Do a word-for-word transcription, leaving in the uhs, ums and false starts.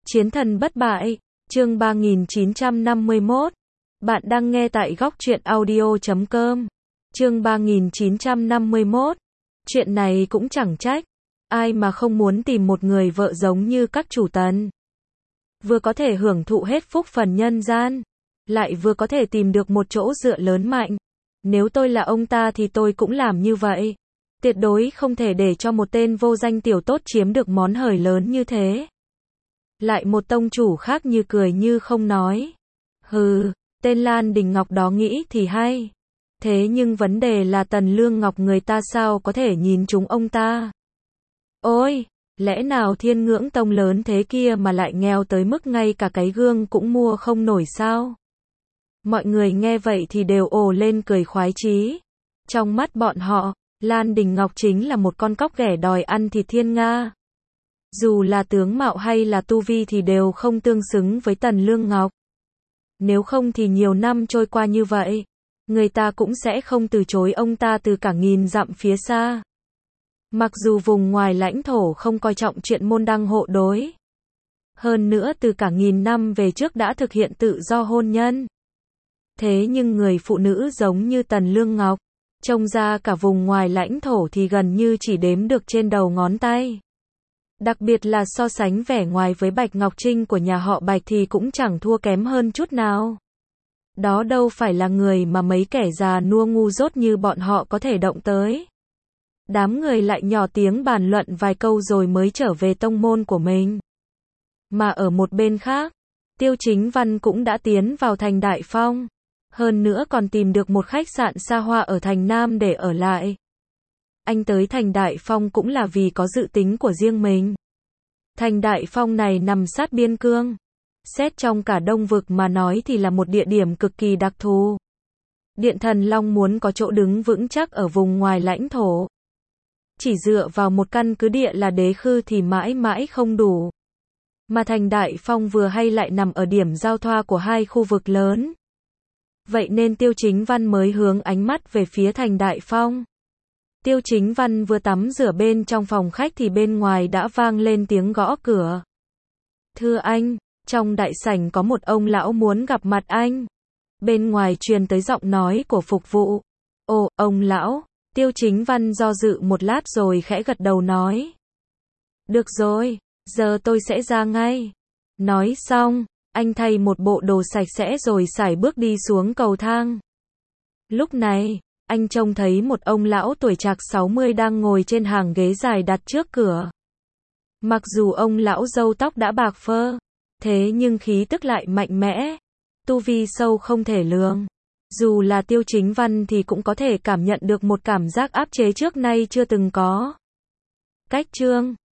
Chiến thần bất bại, chương ba nghìn chín trăm năm mươi mốt. Bạn đang nghe tại góc truyện audio chấm com. Chương ba nghìn chín trăm năm mươi mốt. Chuyện này cũng chẳng trách. Ai mà không muốn tìm một người vợ giống như các chủ tần. Vừa có thể hưởng thụ hết phúc phần nhân gian, lại vừa có thể tìm được một chỗ dựa lớn mạnh. Nếu tôi là ông ta thì tôi cũng làm như vậy. Tuyệt đối không thể để cho một tên vô danh tiểu tốt chiếm được món hời lớn như thế. Lại một tông chủ khác như cười như không nói. Hừ, tên Lan Đình Ngọc đó nghĩ thì hay. Thế nhưng vấn đề là Tần Lương Ngọc người ta sao có thể nhìn trúng ông ta. Ôi, lẽ nào Thiên Ngưỡng Tông lớn thế kia mà lại nghèo tới mức ngay cả cái gương cũng mua không nổi sao? Mọi người nghe vậy thì đều ồ lên cười khoái chí. Trong mắt bọn họ, Lan Đình Ngọc chính là một con cóc ghẻ đòi ăn thịt thiên nga. Dù là tướng mạo hay là tu vi thì đều không tương xứng với Tần Lương Ngọc. Nếu không thì nhiều năm trôi qua như vậy, người ta cũng sẽ không từ chối ông ta từ cả nghìn dặm phía xa. Mặc dù vùng ngoài lãnh thổ không coi trọng chuyện môn đăng hộ đối. Hơn nữa từ cả nghìn năm về trước đã thực hiện tự do hôn nhân. Thế nhưng người phụ nữ giống như Tần Lương Ngọc, trông ra cả vùng ngoài lãnh thổ thì gần như chỉ đếm được trên đầu ngón tay. Đặc biệt là so sánh vẻ ngoài với Bạch Ngọc Trinh của nhà họ Bạch thì cũng chẳng thua kém hơn chút nào. Đó đâu phải là người mà mấy kẻ già nua ngu dốt như bọn họ có thể động tới. Đám người lại nhỏ tiếng bàn luận vài câu rồi mới trở về tông môn của mình. Mà ở một bên khác, Tiêu Chính Văn cũng đã tiến vào thành Đại Phong. Hơn nữa còn tìm được một khách sạn xa hoa ở thành Nam để ở lại. Anh tới thành Đại Phong cũng là vì có dự tính của riêng mình. Thành Đại Phong này nằm sát biên cương. Xét trong cả Đông Vực mà nói thì là một địa điểm cực kỳ đặc thù. Điện Thần Long muốn có chỗ đứng vững chắc ở vùng ngoài lãnh thổ. Chỉ dựa vào một căn cứ địa là đế khư thì mãi mãi không đủ. Mà thành Đại Phong vừa hay lại nằm ở điểm giao thoa của hai khu vực lớn. Vậy nên Tiêu Chính Văn mới hướng ánh mắt về phía thành Đại Phong. Tiêu Chính Văn vừa tắm rửa bên trong phòng khách thì bên ngoài đã vang lên tiếng gõ cửa. Thưa anh, trong đại sảnh có một ông lão muốn gặp mặt anh. Bên ngoài truyền tới giọng nói của phục vụ. Ồ, ông lão. Tiêu Chính Văn do dự một lát rồi khẽ gật đầu nói. Được rồi, giờ tôi sẽ ra ngay. Nói xong, anh thay một bộ đồ sạch sẽ rồi sải bước đi xuống cầu thang. Lúc này, anh trông thấy một ông lão tuổi trạc sáu mươi đang ngồi trên hàng ghế dài đặt trước cửa. Mặc dù ông lão râu tóc đã bạc phơ, thế nhưng khí tức lại mạnh mẽ, tu vi sâu không thể lường. Dù là Tiêu Chính Văn thì cũng có thể cảm nhận được một cảm giác áp chế trước nay chưa từng có. Cách chương